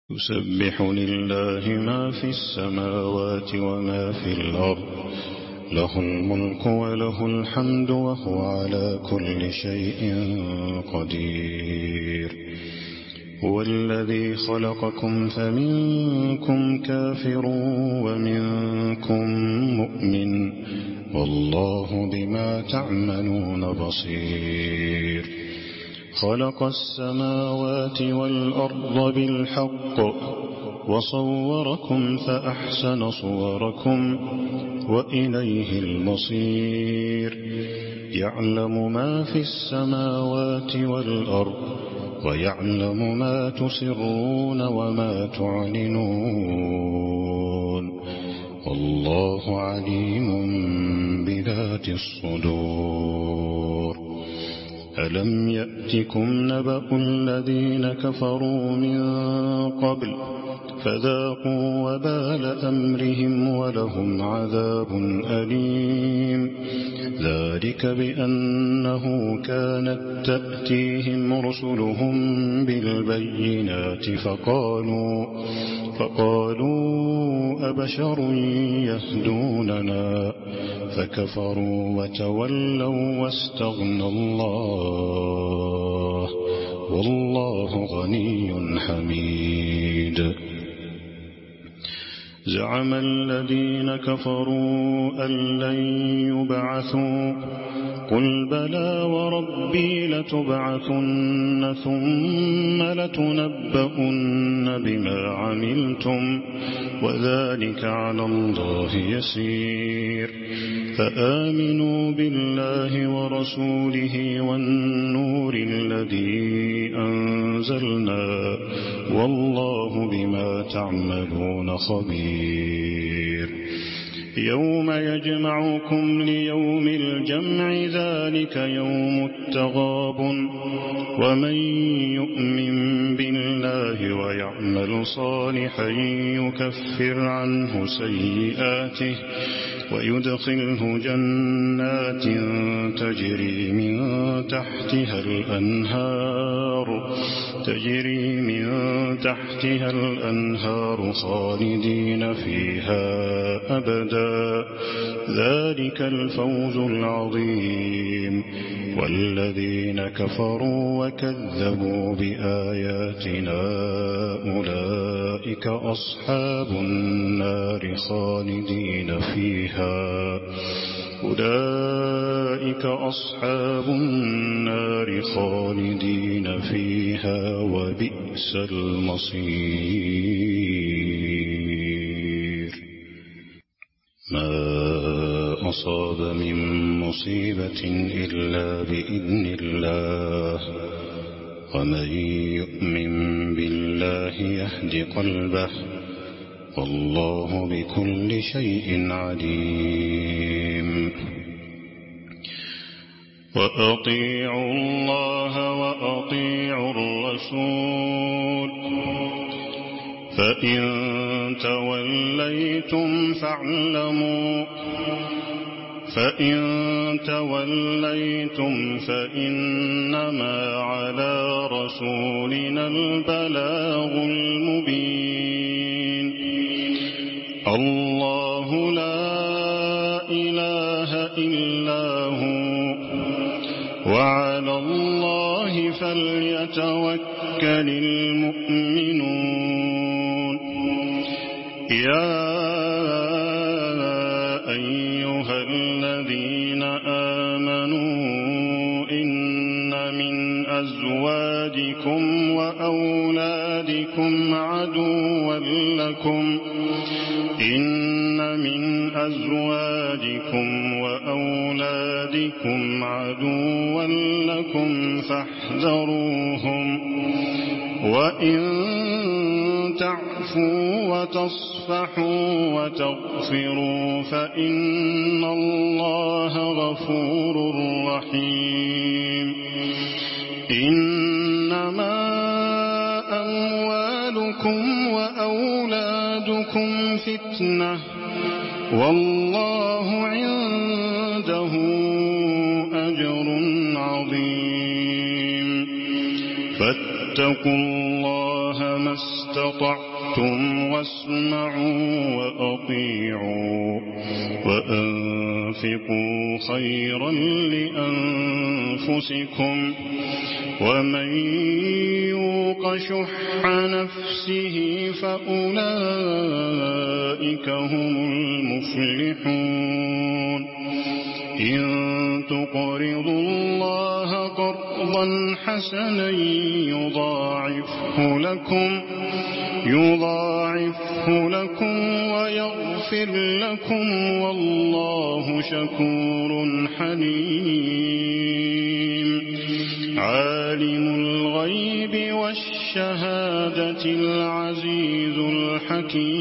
يسبح لله ما في السماوات وما في الأرض، له الملك وله الحمد وهو على كل شيء قدير. هو الذي خلقكم فمنكم كافر ومنكم مؤمن، والله بما تعملون بصير. خلق السماوات والأرض بالحق وصوركم فأحسن صوركم وإليه المصير. يعلم ما في السماوات والأرض ويعلم ما تسرون وما تعلنون، والله عليم بذات الصدور. ألم يأتكم نبأ الذين كفروا من قبل فذاقوا وبال أمرهم ولهم عذاب أليم. ذلك بأنه كانت تأتيهم رسلهم بالبينات فقالوا أبشر يهدوننا فكفروا وتولوا واستغنى الله، والله غني حميد. زعم الذين كفروا أن لن يبعثوا، قل بلى وربي لتبعثن ثم لتنبؤن بما عملتم وذلك على الله يسير. فآمنوا بالله ورسوله والنور الذي أنزلنا، والله بما تعملون خبير. يوم يجمعكم ليوم الجمع ذلك يوم التغابن، ومن يؤمن بالله ويعمل صالحا يكفر عنه سيئاته ويدخله جنات تجري من تحتها الأنهار خالدين فيها أبدا، ذلك الفوز العظيم. والذين كفروا وكذبوا بآياتنا أولئك أصحاب النار خالدين فيها وبئس المصير. ما أصاب من مصيبة إلا بإذن الله، ومن يؤمن بالله يهد قلبه، والله بكل شيء عليم. وأطيعوا الله وأطيعوا الرسول، فإن توليتم فإنما على رسولنا البلاغ المبين. الله لا إله إلا هو، وعلى الله فليتوكل المؤمنون. يا أيها الذين آمنوا إن من أزواجكم وأولادكم عدوا لكم فاحذروهم، وإن تعفوا وتصفحوا وتغفروا فإن الله غفور رحيم. إنما أموالكم وأولادكم فتنة، والله عنده أجر عظيم. فاتقوا الله ما استطعتم واسمعوا وأطيعوا وأنفقوا خيرا لأنفسكم ومن يوق شح نفسه فأولئك هم المفلحون إن تقرضوا الله قرضا حسنا يضاعفه لكم ويغفر لكم والله شكور حليم عالم الغيب والشهادة العزيز الحكيم